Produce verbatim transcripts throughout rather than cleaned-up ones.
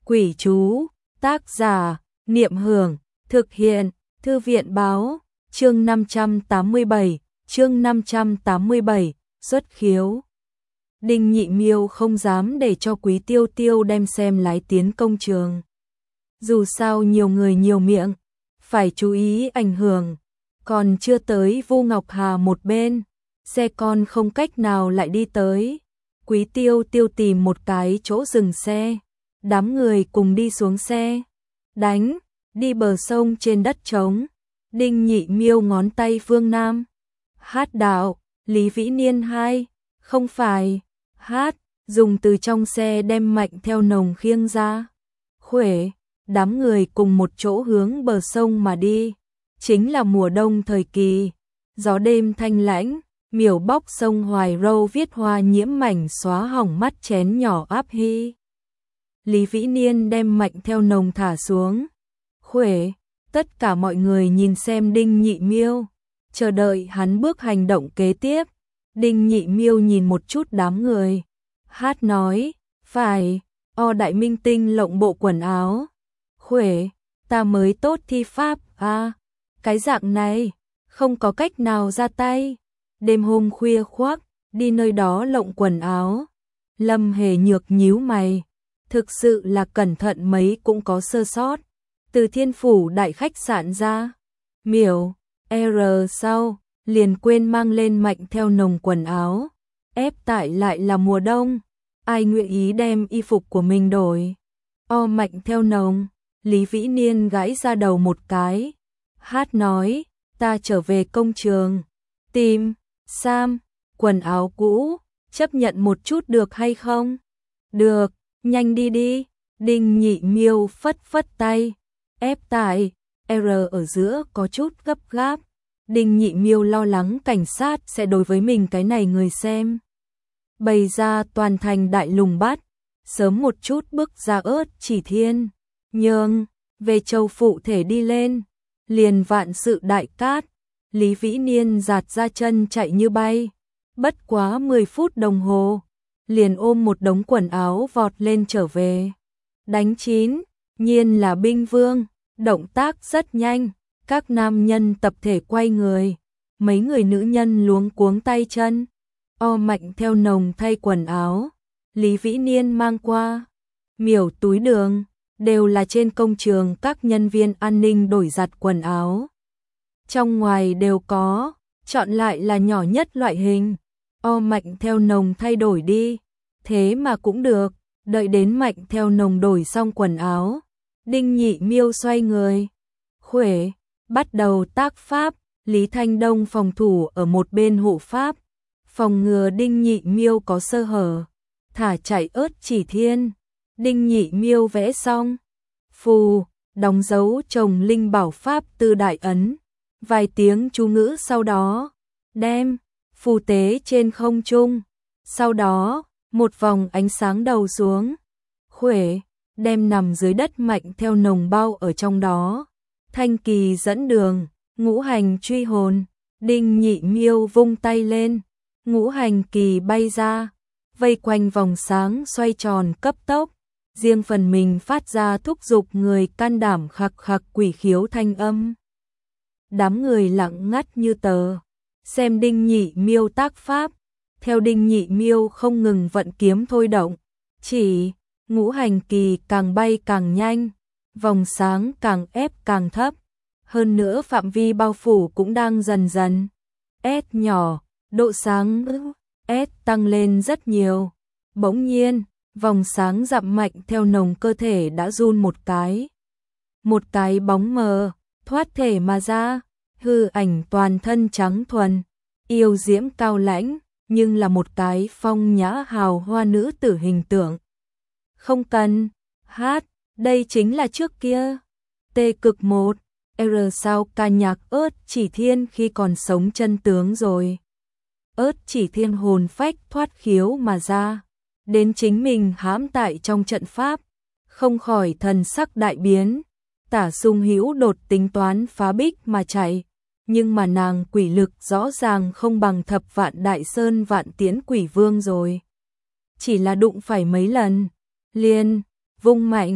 Quỷ chú, tác giả, Niệm Hưởng, thực hiện, Thư viện báo, chương năm trăm tám mươi bảy, chương năm trăm tám mươi bảy, xuất khiếu. Đinh Nhị Miêu không dám để cho Quý Tiêu Tiêu đem xem lái tiến công trường. Dù sao nhiều người nhiều miệng, phải chú ý ảnh hưởng, còn chưa tới Vu Ngọc Hà một bên, xe con không cách nào lại đi tới. Quý Tiêu Tiêu tìm một cái chỗ dừng xe, đám người cùng đi xuống xe, đánh, đi bờ sông trên đất trống. Đinh Nhị Miêu ngón tay phương Nam. Hát đạo, Lý Vĩ Niên hai, không phải, hát, dùng từ trong xe đem Mạnh Theo Nồng khiêng ra. Khuể, đám người cùng một chỗ hướng bờ sông mà đi. Chính là mùa đông thời kỳ, gió đêm thanh lãnh, miểu bóc sông Hoài Râu viết hoa nhiễm mảnh xóa hỏng mắt chén nhỏ áp hy. Lý Vĩ Niên đem Mạnh Theo Nồng thả xuống. Khuể, tất cả mọi người nhìn xem Đinh Nhị Miêu, chờ đợi hắn bước hành động kế tiếp. Đinh Nhị Miêu nhìn một chút đám người, hát nói, phải, o đại minh tinh lộng bộ quần áo. Khuể, ta mới tốt thi pháp, à, cái dạng này, không có cách nào ra tay. Đêm hôm khuya khoác, đi nơi đó lộng quần áo. Lâm Hề Nhược nhíu mày, thực sự là cẩn thận mấy cũng có sơ sót. Từ Thiên Phủ đại khách sạn ra, miểu, R sau, liền quên mang lên Mạnh Theo Nồng quần áo. Ép tại lại là mùa đông, ai nguyện ý đem y phục của mình đổi. O Mạnh Theo Nồng, Lý Vĩ Niên gãi ra đầu một cái. Hát nói, ta trở về công trường, tìm, Sam, quần áo cũ, chấp nhận một chút được hay không? Được, nhanh đi đi. Đinh Nhị Miêu phất phất tay. Ép tại, R ở giữa có chút gấp gáp. Đinh Nhị Miêu lo lắng cảnh sát sẽ đối với mình cái này người xem. Bày ra toàn thành đại lùng bắt, sớm một chút bước ra ớt chỉ thiên. Nhưng, về châu phụ thể đi lên, liền vạn sự đại cát. Lý Vĩ Niên giạt ra chân chạy như bay. Bất quá mười phút đồng hồ, liền ôm một đống quần áo vọt lên trở về. Đánh chín, nhiên là binh vương, động tác rất nhanh. Các nam nhân tập thể quay người, mấy người nữ nhân luống cuống tay chân. O Mạnh Theo Nồng thay quần áo, Lý Vĩ Niên mang qua. Miểu túi đường, đều là trên công trường các nhân viên an ninh đổi giặt quần áo. Trong ngoài đều có, chọn lại là nhỏ nhất loại hình. O Mạnh Theo Nồng thay đổi đi, thế mà cũng được, đợi đến Mạnh Theo Nồng đổi xong quần áo. Đinh Nhị Miêu xoay người, khuể, bắt đầu tác pháp. Lý Thanh Đông phòng thủ ở một bên hộ pháp, phòng ngừa Đinh Nhị Miêu có sơ hở, thả chạy ớt chỉ thiên. Đinh Nhị Miêu vẽ xong, phù, đóng dấu chồng linh bảo pháp tư đại ấn, vài tiếng chú ngữ sau đó, đem, phù tế trên không trung, sau đó, một vòng ánh sáng đầu xuống, khuể, đem nằm dưới đất Mạnh Theo Nồng bao ở trong đó. Thanh kỳ dẫn đường, ngũ hành truy hồn, Đinh Nhị Miêu vung tay lên, ngũ hành kỳ bay ra, vây quanh vòng sáng xoay tròn cấp tốc, riêng phần mình phát ra thúc giục người can đảm khặc khặc quỷ khiếu thanh âm. Đám người lặng ngắt như tờ, xem Đinh Nhị Miêu tác pháp, theo Đinh Nhị Miêu không ngừng vận kiếm thôi động, chỉ, ngũ hành kỳ càng bay càng nhanh, vòng sáng càng ép càng thấp, hơn nữa phạm vi bao phủ cũng đang dần dần S nhỏ, độ sáng S tăng lên rất nhiều. Bỗng nhiên, vòng sáng dặm Mạnh Theo Nồng cơ thể đã run một cái. Một cái bóng mờ thoát thể mà ra, hư ảnh toàn thân trắng thuần, yêu diễm cao lãnh, nhưng là một cái phong nhã hào hoa nữ tử hình tượng. Không cần, hát, đây chính là trước kia. T cực một, R sao ca nhạc ớt chỉ thiên khi còn sống chân tướng rồi. Ớt chỉ thiên hồn phách thoát khiếu mà ra, đến chính mình hãm tại trong trận pháp, không khỏi thần sắc đại biến. Tả Sung Hữu đột tính toán phá bích mà chạy, nhưng mà nàng quỷ lực rõ ràng không bằng thập vạn đại sơn vạn tiễn quỷ vương rồi. Chỉ là đụng phải mấy lần, liền, vung mạnh,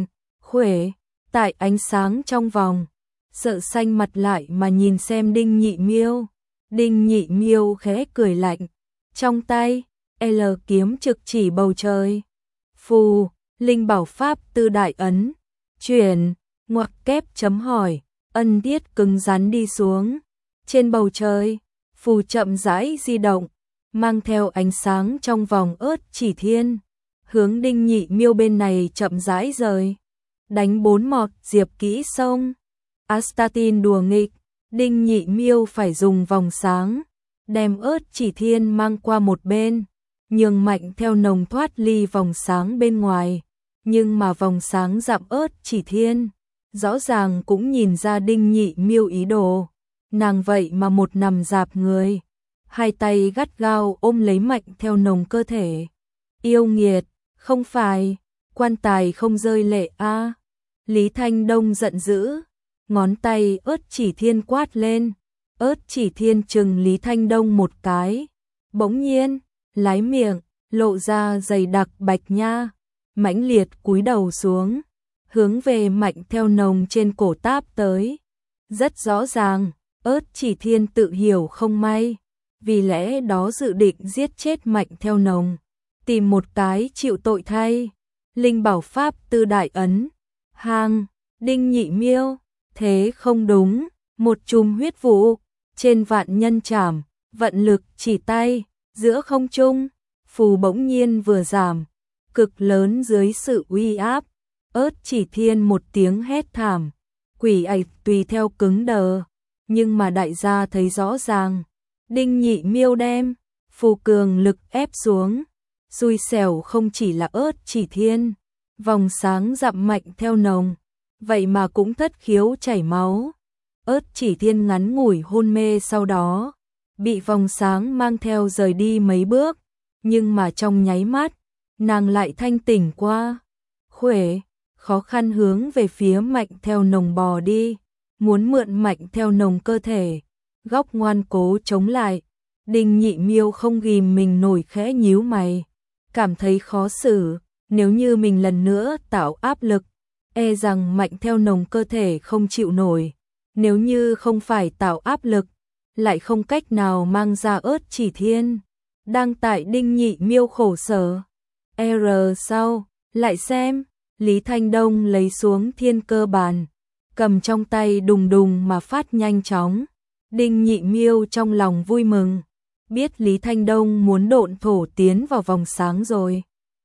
Khuể, tại ánh sáng trong vòng, sợ xanh mặt lại mà nhìn xem Đinh Nhị Miêu. Đinh Nhị Miêu khẽ cười lạnh, trong tay L kiếm trực chỉ bầu trời. Phù, linh bảo pháp tư đại ấn, chuyển, ngoặc kép chấm hỏi, ân tiết cứng rắn đi xuống. Trên bầu trời, phù chậm rãi di động, mang theo ánh sáng trong vòng ớt chỉ thiên, hướng Đinh Nhị Miêu bên này chậm rãi rời. Đánh bốn mọt diệp kỹ sông. Astatin đùa nghịch, Đinh Nhị Miêu phải dùng vòng sáng, đem ớt chỉ thiên mang qua một bên, nhường Mạnh Theo Nồng thoát ly vòng sáng bên ngoài. Nhưng mà vòng sáng dặm ớt chỉ thiên, rõ ràng cũng nhìn ra Đinh Nhị Miêu ý đồ. Nàng vậy mà một nằm dạp người, hai tay gắt gao ôm lấy Mạnh Theo Nồng cơ thể. Yêu nghiệt, không phải, quan tài không rơi lệ a à. Lý Thanh Đông giận dữ, ngón tay ớt chỉ thiên quát lên. Ớt chỉ thiên chừng Lý Thanh Đông một cái, bỗng nhiên, lái miệng, lộ ra dày đặc bạch nha, mãnh liệt cúi đầu xuống, hướng về Mạnh Theo Nồng trên cổ táp tới. Rất rõ ràng, ớt chỉ thiên tự hiểu không may, vì lẽ đó dự định giết chết Mạnh Theo Nồng, tìm một cái chịu tội thay. Linh bảo pháp tư đại ấn, hàng, Đinh Nhị Miêu, thế không đúng, một chùm huyết vụ, trên vạn nhân trảm, vận lực chỉ tay, giữa không trung, phù bỗng nhiên vừa giảm, cực lớn dưới sự uy áp, ớt chỉ thiên một tiếng hét thảm, quỷ ảnh tùy theo cứng đờ, nhưng mà đại gia thấy rõ ràng, Đinh Nhị Miêu đem phù cường lực ép xuống, xui xẻo không chỉ là ớt chỉ thiên, vòng sáng dặm Mạnh Theo Nồng, vậy mà cũng thất khiếu chảy máu. Ớt chỉ thiên ngắn ngủi hôn mê sau đó, bị vòng sáng mang theo rời đi mấy bước, nhưng mà trong nháy mắt, nàng lại thanh tỉnh qua. Khuể, khó khăn hướng về phía Mạnh Theo Nồng bò đi, muốn mượn Mạnh Theo Nồng cơ thể, góc ngoan cố chống lại. Đinh Nhị Miêu không ghìm mình nổi khẽ nhíu mày, cảm thấy khó xử, nếu như mình lần nữa tạo áp lực, e rằng Mạnh Theo Nồng cơ thể không chịu nổi. Nếu như không phải tạo áp lực, lại không cách nào mang ra ớt chỉ thiên. Đang tại Đinh Nhị Miêu khổ sở. R sau, lại xem, Lý Thanh Đông lấy xuống thiên cơ bàn, cầm trong tay đùng đùng mà phát nhanh chóng. Đinh Nhị Miêu trong lòng vui mừng, biết Lý Thanh Đông muốn độn thổ tiến vào vòng sáng rồi.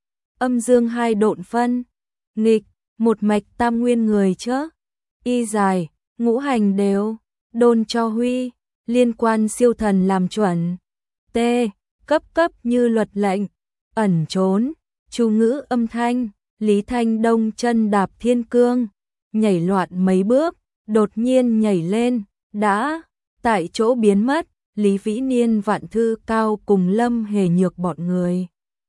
Âm dương hai độn phân, nghịch, một mạch tam nguyên người chứ, y dài, ngũ hành đều, đôn cho huy, liên quan siêu thần làm chuẩn. T, cấp cấp như luật lệnh, ẩn trốn, chú ngữ âm thanh, Lý Thanh Đông chân đạp thiên cương, nhảy loạn mấy bước, đột nhiên nhảy lên, đã, tại chỗ biến mất. Lý Vĩ Niên Vạn Thư Cao cùng Lâm Hề Nhược bọn người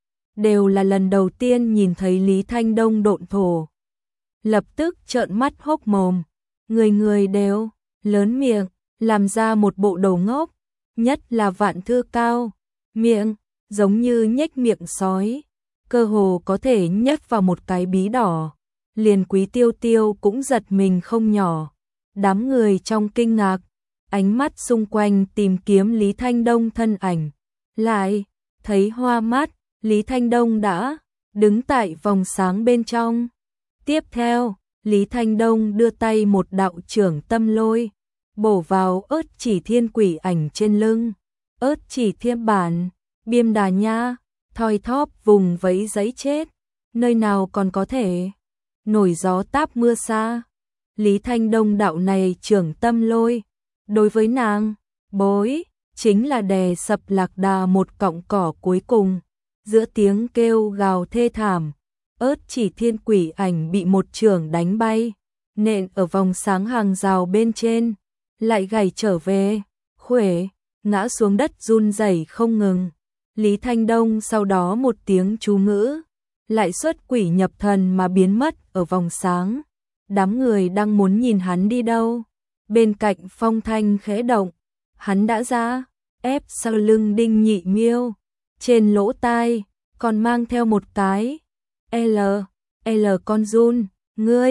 đều là lần đầu tiên nhìn thấy Lý Thanh Đông độn thổ, lập tức trợn mắt hốc mồm, người người đều lớn miệng, làm ra một bộ đầu ngốc, nhất là Vạn Thư Cao, miệng giống như nhếch miệng sói, cơ hồ có thể nhét vào một cái bí đỏ. Liền Quý Tiêu Tiêu cũng giật mình không nhỏ, đám người trong kinh ngạc, ánh mắt xung quanh tìm kiếm Lý Thanh Đông thân ảnh, lại thấy hoa mắt, Lý Thanh Đông đã đứng tại vòng sáng bên trong. Tiếp theo, Lý Thanh Đông đưa tay một đạo trưởng tâm lôi, bổ vào ớt chỉ thiên quỷ ảnh trên lưng. Ớt chỉ thiên bản, biêm đà nha, thoi thóp vùng vẫy giấy chết, nơi nào còn có thể nổi gió táp mưa xa. Lý Thanh Đông đạo này trưởng tâm lôi, đối với nàng, bối, chính là đè sập lạc đà một cọng cỏ cuối cùng. Giữa tiếng kêu gào thê thảm, ớt chỉ thiên quỷ ảnh bị một chưởng đánh bay, nện ở vòng sáng hàng rào bên trên, lại gảy trở về, khuể, ngã xuống đất run rẩy không ngừng. Lý Thanh Đông sau đó một tiếng chú ngữ, lại xuất quỷ nhập thần mà biến mất ở vòng sáng. Đám người đang muốn nhìn hắn đi đâu, bên cạnh phong thanh khẽ động, hắn đã ra, ép sau lưng Đinh Nhị Miêu, trên lỗ tai còn mang theo một cái L, L con run, ngươi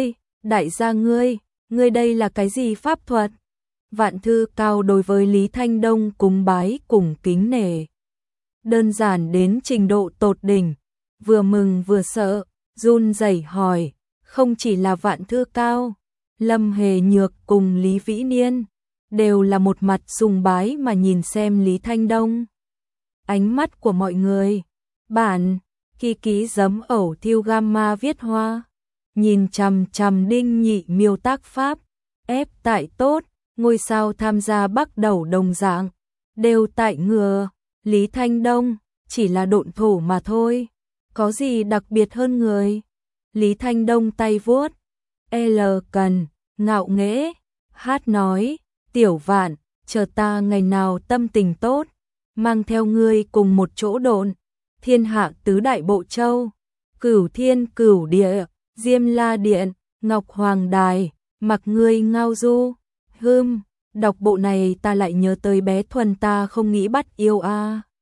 Đại gia ngươi, ngươi đây là cái gì pháp thuật? Vạn Thư Cao đối với Lý Thanh Đông cúng bái cùng kính nể. Đơn giản đến trình độ tột đỉnh, vừa mừng vừa sợ, run rẩy hỏi, không chỉ là Vạn Thư Cao, Lâm Hề Nhược cùng Lý Vĩ Niên, đều là một mặt sùng bái mà nhìn xem Lý Thanh Đông. Ánh mắt của mọi người, bản, khi ký giấm ẩu thiêu gamma viết hoa, nhìn chằm chằm Đinh Nhị miêu tác pháp, ép tại tốt, ngôi sao tham gia bắt đầu đồng dạng, đều tại ngừa, Lý Thanh Đông, chỉ là độn thổ mà thôi, có gì đặc biệt hơn người. Lý Thanh Đông tay vuốt, L cần, ngạo nghễ, hát nói, Tiểu Vạn, chờ ta ngày nào tâm tình tốt, mang theo ngươi cùng một chỗ độn, thiên hạ tứ đại bộ châu, cửu thiên cửu địa, Diêm La Điện, Ngọc Hoàng Đài, mặc ngươi ngao du, hưm, đọc bộ này ta lại nhớ tới bé Thuần ta không nghĩ bắt yêu a.